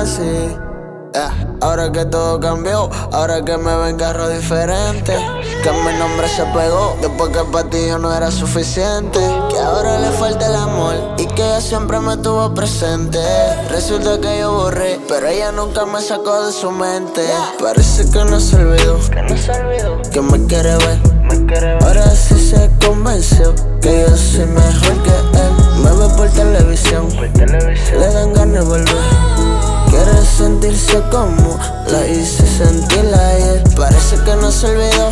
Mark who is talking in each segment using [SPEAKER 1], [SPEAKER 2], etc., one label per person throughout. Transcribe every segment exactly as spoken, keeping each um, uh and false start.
[SPEAKER 1] así. Yeah. Ahora que todo cambió, ahora que me ven carro diferente, que mi nombre se pegó después que para ti yo no era suficiente, que ahora le falta el amor y que ella siempre me tuvo presente. Resulta que yo borré, pero ella nunca me sacó de su mente. Parece que no se olvidó,
[SPEAKER 2] que no se olvidó,
[SPEAKER 1] que me quiere ver.
[SPEAKER 2] me quiere ver.
[SPEAKER 1] Ahora sí se convenció que yo soy mejor que él. Me ve por televisión,
[SPEAKER 2] Por televisión.
[SPEAKER 1] le dan ganas de volver. Quiere sentirse como la hice sentir ayer. Parece que no se olvidó,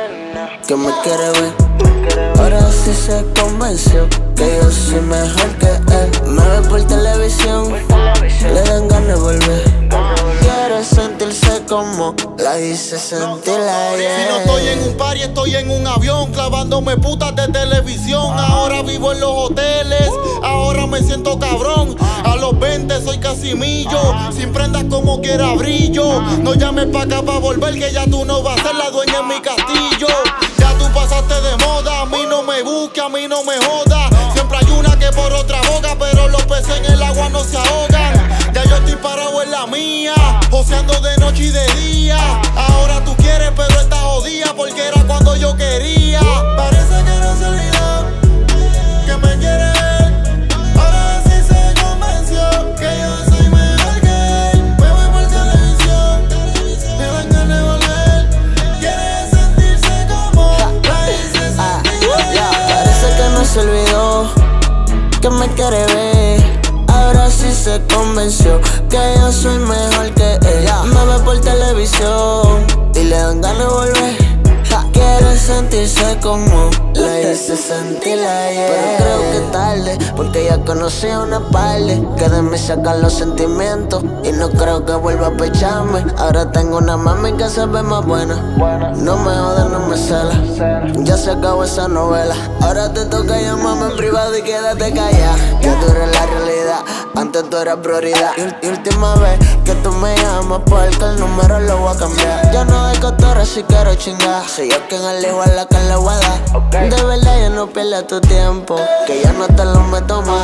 [SPEAKER 1] que me quiere ver.
[SPEAKER 2] Me quiere ver.
[SPEAKER 1] Ahora sí se convenció que yo soy mejor que él. Me ve por televisión,
[SPEAKER 2] Por televisión.
[SPEAKER 1] le dan ganas de volver.
[SPEAKER 2] Ganas de volver.
[SPEAKER 1] Quiere sentirse como la hice sentir ayer.
[SPEAKER 3] Si no estoy en un party, estoy en un avión, clavándome putas de televisión. Ahora vivo en los hoteles, ahora me siento cabrón. A los veinte soy Casimillo, sin prendas como quiera brillo. No llames pa' acá pa' volver, que ya tú no vas a ser la dueña en mi castillo. Ya tú pasaste de moda, a mí no me busques, a mí no me jodas. Siempre hay una que por otra boca, pero los peces en el agua no se ahogan. Ya yo estoy parado en la mía, joseando de noche y de día. Ahora tú quieres, pero estás jodida, porque era cuando yo quería. Parece que no se olvidó, que me quiere ver. Ahora sí se convenció que yo soy mejor que él. Me voy por televisión, me dan ganas de volver. Quiere sentirse como la hice
[SPEAKER 1] Ah,
[SPEAKER 3] sentir
[SPEAKER 1] ya,
[SPEAKER 3] ayer.
[SPEAKER 1] parece que no se olvidó, que me quiere ver. Ahora sí se convenció que yo soy mejor que ella. Me ve por televisión y le dan ganas de volver. Ja, quiere sentirse como la hice sentir ayer. Pero creo que tarde, porque ya conocí a una parte que de mí sacan los sentimientos. Y no creo que vuelva a pecharme. Ahora tengo una mami que se ve más buena. No me jode, no me cela. Ya se acabó esa novela. Ahora te toca llamarme en privado y quédate callada. Que tú eres la realidad, antes tú eras prioridad. Y, y última vez que tú me llamas, porque el número lo voy a cambiar. Ya no de cotorra si quiero chingar. Soy yo quien elijo a la que le voy a dar.
[SPEAKER 2] Okay.
[SPEAKER 1] De verdad ya no pierdas tu tiempo, que ya no te lo meto más.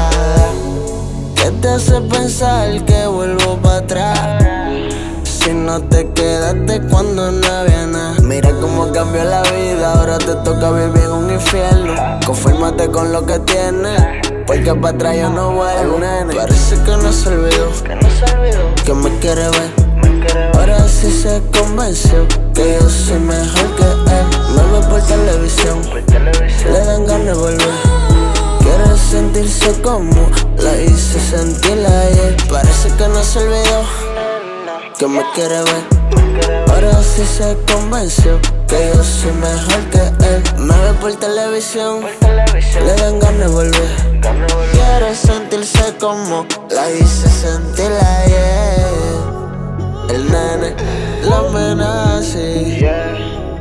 [SPEAKER 1] ¿Qué te hace pensar que vuelvo para atrás? Si no te quedaste cuando no había nada. Mira cómo cambió la vida, ahora te toca vivir en un infierno. Confírmate con lo que tienes, porque para atrás yo no vuelvo, nene. Parece que no se olvidó,
[SPEAKER 2] Que no se olvidó,
[SPEAKER 1] que me quiere ver.
[SPEAKER 2] me quiere ver.
[SPEAKER 1] Ahora sí se convenció que yo soy mejor que él. Me ve por televisión,
[SPEAKER 2] Por televisión.
[SPEAKER 1] le dan ganas de volver. Quiere sentirse como la hice sentir ayer. Parece que no se olvidó, que me quiere ver.
[SPEAKER 2] Me quiere ver.
[SPEAKER 1] Ahora sí se convenció que yo soy mejor que él. Me ve por televisión,
[SPEAKER 2] Por televisión.
[SPEAKER 1] le dan ganas de volver.
[SPEAKER 2] Ganas de volver.
[SPEAKER 1] Quiere sentirse como la hice sentir ayer. El nene, la amenaza,
[SPEAKER 2] Yeah.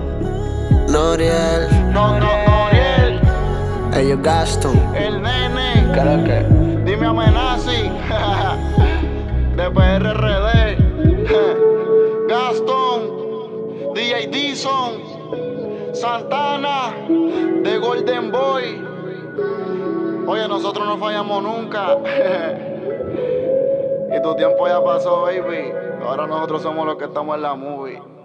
[SPEAKER 1] Noriel,
[SPEAKER 3] No, no, no, Ariel,
[SPEAKER 1] ellos Gaston.
[SPEAKER 3] el nene.
[SPEAKER 2] Creo que.
[SPEAKER 3] Dime amenazi. De P R R D. Gaston. D J Dison. Santana. De Golden Boy. Oye, nosotros no fallamos nunca. Y tu tiempo ya pasó, baby. Ahora nosotros somos los que estamos en la movie.